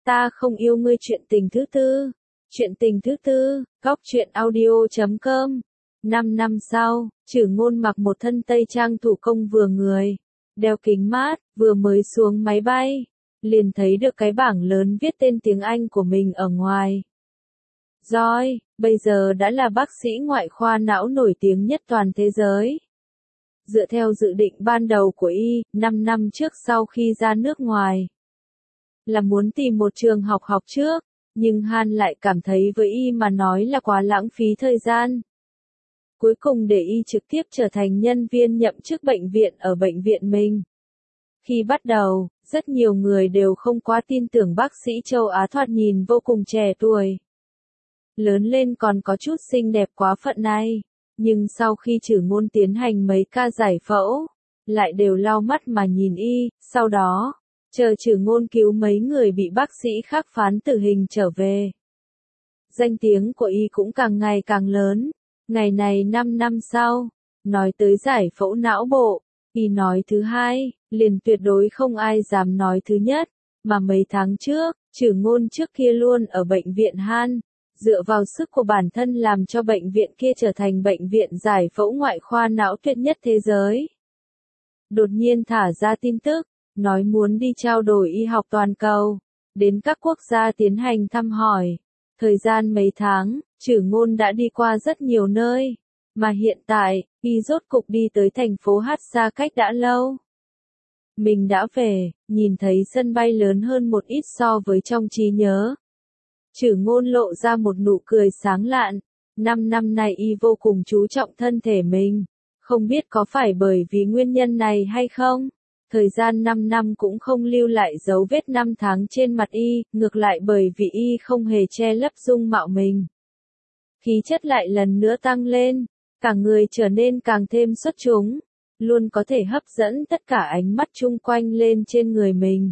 Ta không yêu ngươi chuyện tình thứ tư. Chuyện tình thứ tư, góc truyện audio.com. 5 năm sau, Trử Ngôn mặc một thân tây trang thủ công vừa người, đeo kính mát, vừa mới xuống máy bay, liền thấy được cái bảng lớn viết tên tiếng Anh của mình ở ngoài. Joy, bây giờ đã là bác sĩ ngoại khoa não nổi tiếng nhất toàn thế giới. Dựa theo dự định ban đầu của y, 5 năm trước sau khi ra nước ngoài, là muốn tìm một trường học trước, nhưng Han lại cảm thấy với y mà nói là quá lãng phí thời gian. Cuối cùng để y trực tiếp trở thành nhân viên nhậm chức bệnh viện ở bệnh viện mình. Khi bắt đầu, rất nhiều người đều không quá tin tưởng bác sĩ châu Á thoạt nhìn vô cùng trẻ tuổi. Lớn lên còn có chút xinh đẹp quá phận này, nhưng sau khi Trử Ngôn tiến hành mấy ca giải phẫu, lại đều lau mắt mà nhìn y, sau đó, chờ Trử Ngôn cứu mấy người bị bác sĩ khác phán tử hình trở về. Danh tiếng của y cũng càng ngày càng lớn. Ngày này 5 năm sau, nói tới giải phẫu não bộ, y nói thứ hai, liền tuyệt đối không ai dám nói thứ nhất, mà mấy tháng trước, Trử Ngôn trước kia luôn ở bệnh viện Han, dựa vào sức của bản thân làm cho bệnh viện kia trở thành bệnh viện giải phẫu ngoại khoa não tuyệt nhất thế giới. Đột nhiên thả ra tin tức, nói muốn đi trao đổi y học toàn cầu, đến các quốc gia tiến hành thăm hỏi. Thời gian mấy tháng, Trử Ngôn đã đi qua rất nhiều nơi, mà hiện tại, y rốt cục đi tới thành phố Hatsa cách đã lâu. Mình đã về, nhìn thấy sân bay lớn hơn một ít so với trong trí nhớ. Trử Ngôn lộ ra một nụ cười sáng lạn, 5 năm nay y vô cùng chú trọng thân thể mình, không biết có phải bởi vì nguyên nhân này hay không? Thời gian 5 năm cũng không lưu lại dấu vết 5 tháng trên mặt y, ngược lại bởi vì y không hề che lấp dung mạo mình. Khí chất lại lần nữa tăng lên, cả người trở nên càng thêm xuất chúng, luôn có thể hấp dẫn tất cả ánh mắt chung quanh lên trên người mình.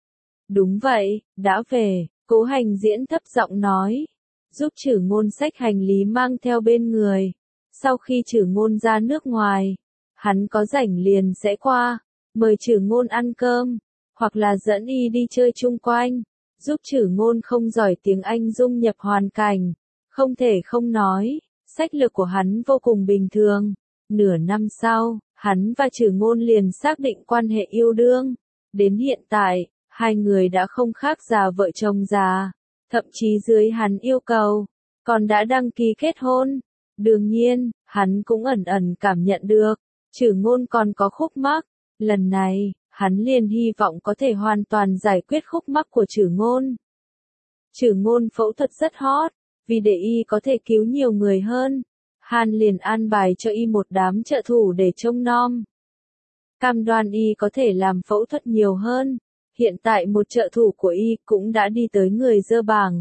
Đúng vậy, đã về, Cố Hành Diễn thấp giọng nói, giúp Trử Ngôn xách hành lý mang theo bên người. Sau khi Trử Ngôn ra nước ngoài, hắn có rảnh liền sẽ qua, mời Trử Ngôn ăn cơm, hoặc là dẫn y đi chơi chung quanh, giúp Trử Ngôn không giỏi tiếng Anh dung nhập hoàn cảnh. Không thể không nói, sách lược của hắn vô cùng bình thường. Nửa năm sau, hắn và Trử Ngôn liền xác định quan hệ yêu đương. Đến hiện tại, hai người đã không khác già vợ chồng già, thậm chí dưới hắn yêu cầu, còn đã đăng ký kết hôn. Đương nhiên, hắn cũng ẩn ẩn cảm nhận được, Trử Ngôn còn có khúc mắc. Lần này, hắn liền hy vọng có thể hoàn toàn giải quyết khúc mắc của Trử Ngôn. Trử Ngôn phẫu thuật rất hot, vì để y có thể cứu nhiều người hơn, Han liền an bài cho y một đám trợ thủ để trông nom. Cam đoan y có thể làm phẫu thuật nhiều hơn. Hiện tại một trợ thủ của y cũng đã đi tới người dơ bảng.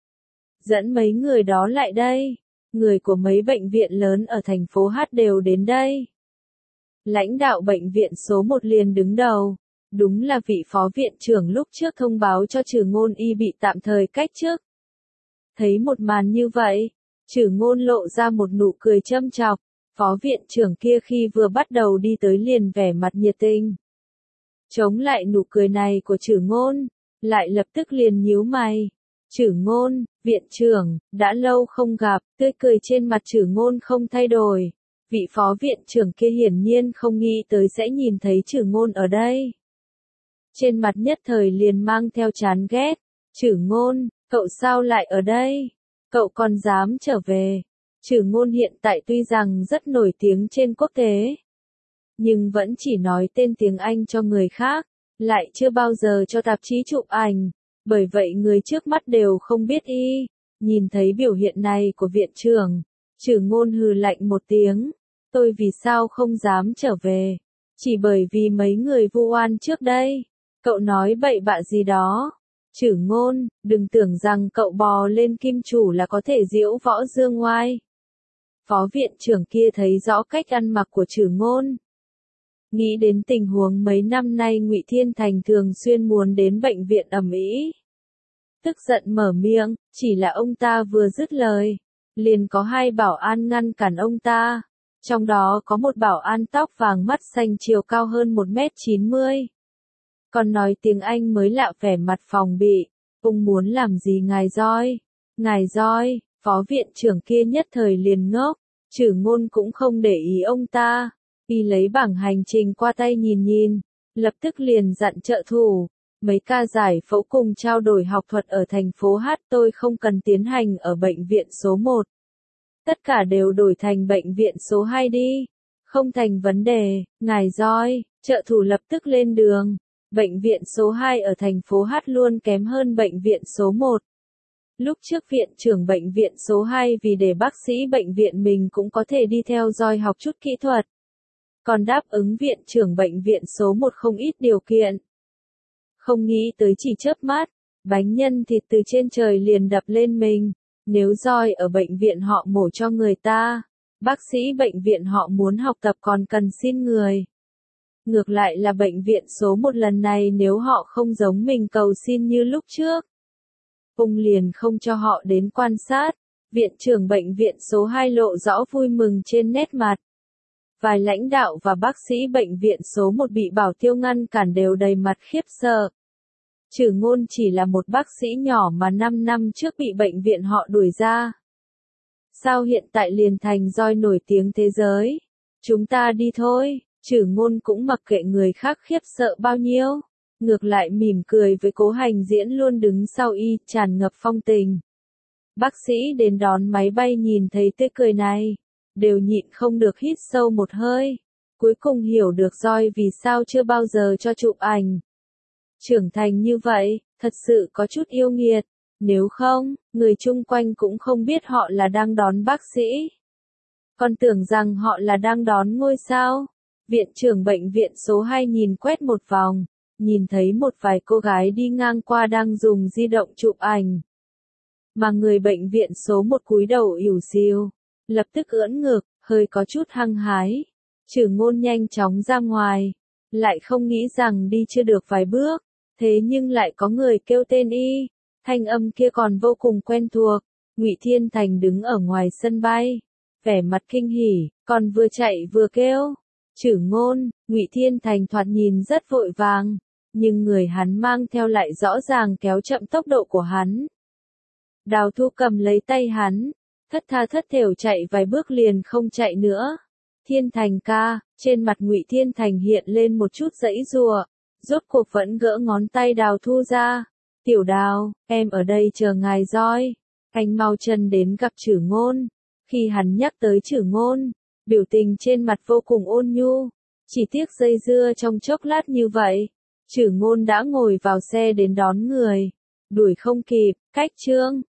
Dẫn mấy người đó lại đây. Người của mấy bệnh viện lớn ở thành phố H đều đến đây. Lãnh đạo bệnh viện số 1 liền đứng đầu. Đúng là vị phó viện trưởng lúc trước thông báo cho Trử Ngôn y bị tạm thời cách chức. Thấy một màn như vậy, Trử Ngôn lộ ra một nụ cười châm chọc. Phó viện trưởng kia khi vừa bắt đầu đi tới liền vẻ mặt nhiệt tình. Chống lại nụ cười này của Trử Ngôn, lại lập tức liền nhíu mày. Trử Ngôn, viện trưởng, đã lâu không gặp, tươi cười trên mặt Trử Ngôn không thay đổi. Vị phó viện trưởng kia hiển nhiên không nghĩ tới sẽ nhìn thấy Trử Ngôn ở đây. Trên mặt nhất thời liền mang theo chán ghét. Trử Ngôn, cậu sao lại ở đây? Cậu còn dám trở về? Trử Ngôn hiện tại tuy rằng rất nổi tiếng trên quốc tế, nhưng vẫn chỉ nói tên tiếng Anh cho người khác, lại chưa bao giờ cho tạp chí chụp ảnh, bởi vậy người trước mắt đều không biết y. Nhìn thấy biểu hiện này của viện trưởng, Trử Ngôn hừ lạnh một tiếng, tôi vì sao không dám trở về? Chỉ bởi vì mấy người vu oan trước đây. Cậu nói bậy bạ gì đó? Trử Ngôn, đừng tưởng rằng cậu bò lên kim chủ là có thể diễu võ dương oai. Phó viện trưởng kia thấy rõ cách ăn mặc của Trử Ngôn. Nghĩ đến tình huống mấy năm nay Ngụy Thiên Thành thường xuyên muốn đến bệnh viện ầm ĩ. Tức giận mở miệng, chỉ là ông ta vừa dứt lời, liền có hai bảo an ngăn cản ông ta. Trong đó có một bảo an tóc vàng mắt xanh chiều cao hơn 1m90. Còn nói tiếng Anh mới lạ vẻ mặt phòng bị. Ung muốn làm gì ngài roi? Ngài roi, phó viện trưởng kia nhất thời liền ngốc, Trử Ngôn cũng không để ý ông ta. Y lấy bảng hành trình qua tay nhìn nhìn, lập tức liền dặn trợ thủ. Mấy ca giải phẫu cùng trao đổi học thuật ở thành phố H tôi không cần tiến hành ở bệnh viện số 1. Tất cả đều đổi thành bệnh viện số 2 đi. Không thành vấn đề, ngài roi, trợ thủ lập tức lên đường. Bệnh viện số 2 ở thành phố H luôn kém hơn bệnh viện số 1. Lúc trước viện trưởng bệnh viện số 2 vì để bác sĩ bệnh viện mình cũng có thể đi theo dõi học chút kỹ thuật. Còn đáp ứng viện trưởng bệnh viện số 1 không ít điều kiện. Không nghĩ tới chỉ chớp mắt, bánh nhân thịt từ trên trời liền đập lên mình. Nếu roi ở bệnh viện họ mổ cho người ta, bác sĩ bệnh viện họ muốn học tập còn cần xin người. Ngược lại là bệnh viện số 1 lần này nếu họ không giống mình cầu xin như lúc trước, Ung liền không cho họ đến quan sát. Viện trưởng bệnh viện số 2 lộ rõ vui mừng trên nét mặt. Vài lãnh đạo và bác sĩ bệnh viện số 1 bị bảo tiêu ngăn cản đều đầy mặt khiếp sợ. Trử Ngôn chỉ là một bác sĩ nhỏ mà 5 năm trước bị bệnh viện họ đuổi ra. Sao hiện tại liền thành roi nổi tiếng thế giới? Chúng ta đi thôi. Trử Ngôn cũng mặc kệ người khác khiếp sợ bao nhiêu. Ngược lại mỉm cười với Cố Hành Diễn luôn đứng sau y, tràn ngập phong tình. Bác sĩ đến đón máy bay nhìn thấy tươi cười này, đều nhịn không được hít sâu một hơi. Cuối cùng hiểu được roi vì sao chưa bao giờ cho chụp ảnh. Trưởng thành như vậy, thật sự có chút yêu nghiệt. Nếu không, người chung quanh cũng không biết họ là đang đón bác sĩ. Còn tưởng rằng họ là đang đón ngôi sao. Viện trưởng bệnh viện số 2 nhìn quét một vòng, nhìn thấy một vài cô gái đi ngang qua đang dùng di động chụp ảnh. Mà người bệnh viện số 1 cúi đầu ỉu xìu, lập tức ưỡn ngực, hơi có chút hăng hái. Trử Ngôn nhanh chóng ra ngoài, lại không nghĩ rằng đi chưa được vài bước, thế nhưng lại có người kêu tên y. Thanh âm kia còn vô cùng quen thuộc. Ngụy Thiên Thành đứng ở ngoài sân bay, vẻ mặt kinh hỉ, còn vừa chạy vừa kêu. Trử Ngôn. Ngụy Thiên Thành thoạt nhìn rất vội vàng, nhưng người hắn mang theo lại rõ ràng kéo chậm tốc độ của hắn. Đào Thu cầm lấy tay hắn, thất tha thất thểu chạy vài bước liền không chạy nữa. Thiên Thành ca, trên mặt Ngụy Thiên Thành hiện lên một chút giãy giụa, rốt cuộc vẫn gỡ ngón tay Đào Thu ra. Tiểu Đào, em ở đây chờ ngài roi. Anh mau chân đến gặp Trử Ngôn. Khi hắn nhắc tới Trử Ngôn, biểu tình trên mặt vô cùng ôn nhu. Chỉ tiếc dây dưa trong chốc lát như vậy, Trử Ngôn đã ngồi vào xe đến đón người. Đuổi không kịp, cách chương.